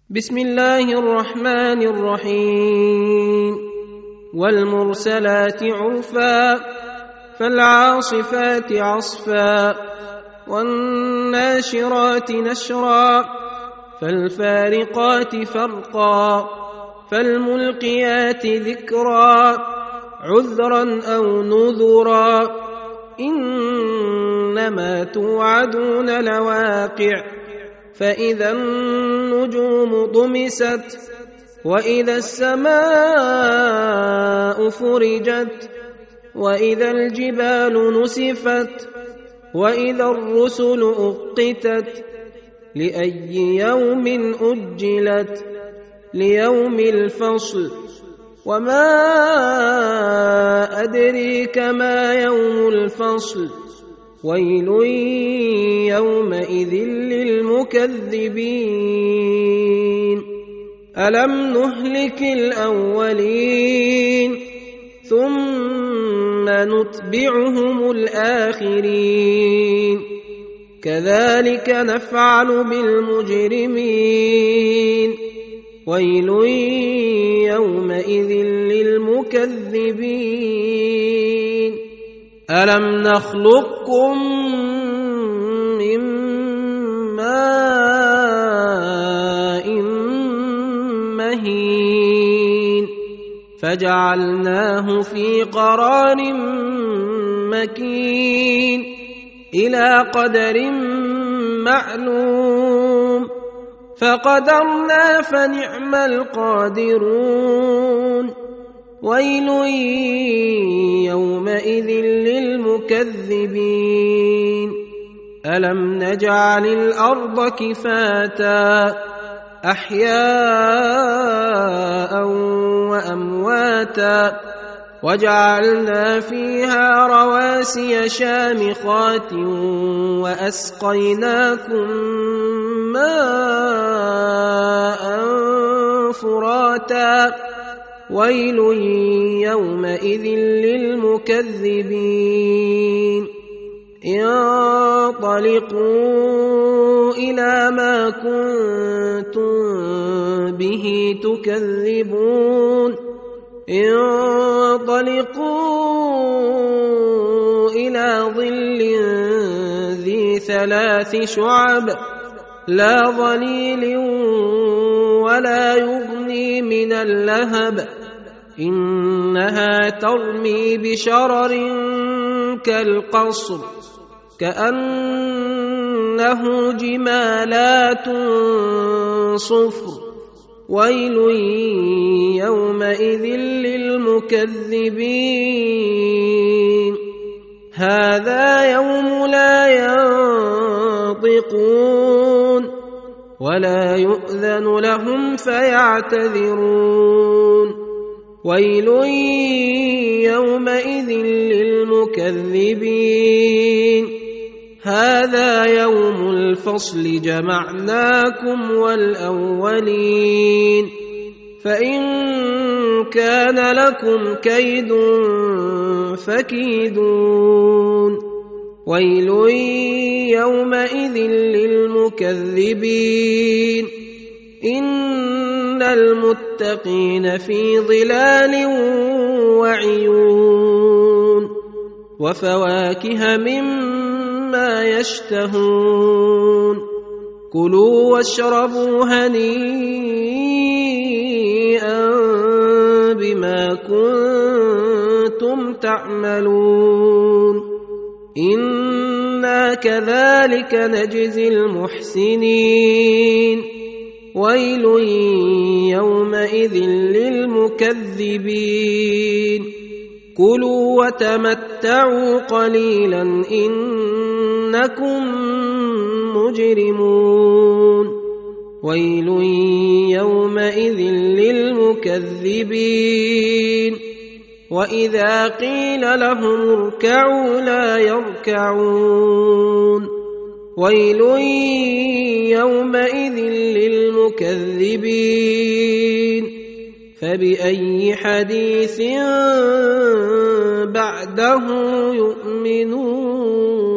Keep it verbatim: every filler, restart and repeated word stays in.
بسم الله الرحمن الرحيم والمرسلات عرفا فالعاصفات عصفا والناشرات نشرا فالفارقات فرقا فالملقيات ذكرا عذرا أو نذرا إنما توعدون لواقع فإذا النجوم طمست وإذا السماء فرجت وإذا الجبال نسفت وإذا الرسل أقتت لأي يوم أجلت ليوم الفصل وما أدريك ما يوم الفصل ويل يومئذ للمكذبين ألم نهلك الأولين ثم نتبعهم الآخرين كذلك نفعل بالمجرمين ويل يومئذ للمكذبين ألم نخلقكم من ماء مهين فجعلناه في قرار مكين إلى قدر معلوم فقدرنا فنعم القادرون ويل يومئذ للمكذبين ألم نجعل الأرض كفاتا أحياء وأمواتا وجعلنا فيها رواسي شامخات وأسقيناكم ماء فراتا ويل يومئذ للمكذبين انطلقوا إلى ما كنتم به تكذبون انطلقوا إلى ظل ذي ثلاث شعب لا ظليل ولا يغني من اللهب إنها ترمي بشرر كالقصر كأنه جمالات صفر ويل يومئذ للمكذبين هذا يوم لا ينطقون ولا يؤذن لهم فيعتذرون ويل يومئذ للمكذبين هذا يوم الفصل جمعناكم والأولين فإن كان لكم كيد فكيدون ويل يومئذ للمكذبين إن المتقين في ظلال وعيون وفواكه مما يشتهون كلوا واشربوا هنيئا بما كنتم تعملون إنا كذلك نجزي المحسنين ويل يومئذ للمكذبين كلوا وتمتعوا قليلا إنكم مجرمون ويل يومئذ للمكذبين وإذا قيل لهم اركعوا لا يركعون ويل يومئذ للمكذبين فبأي حديث بعده يؤمنون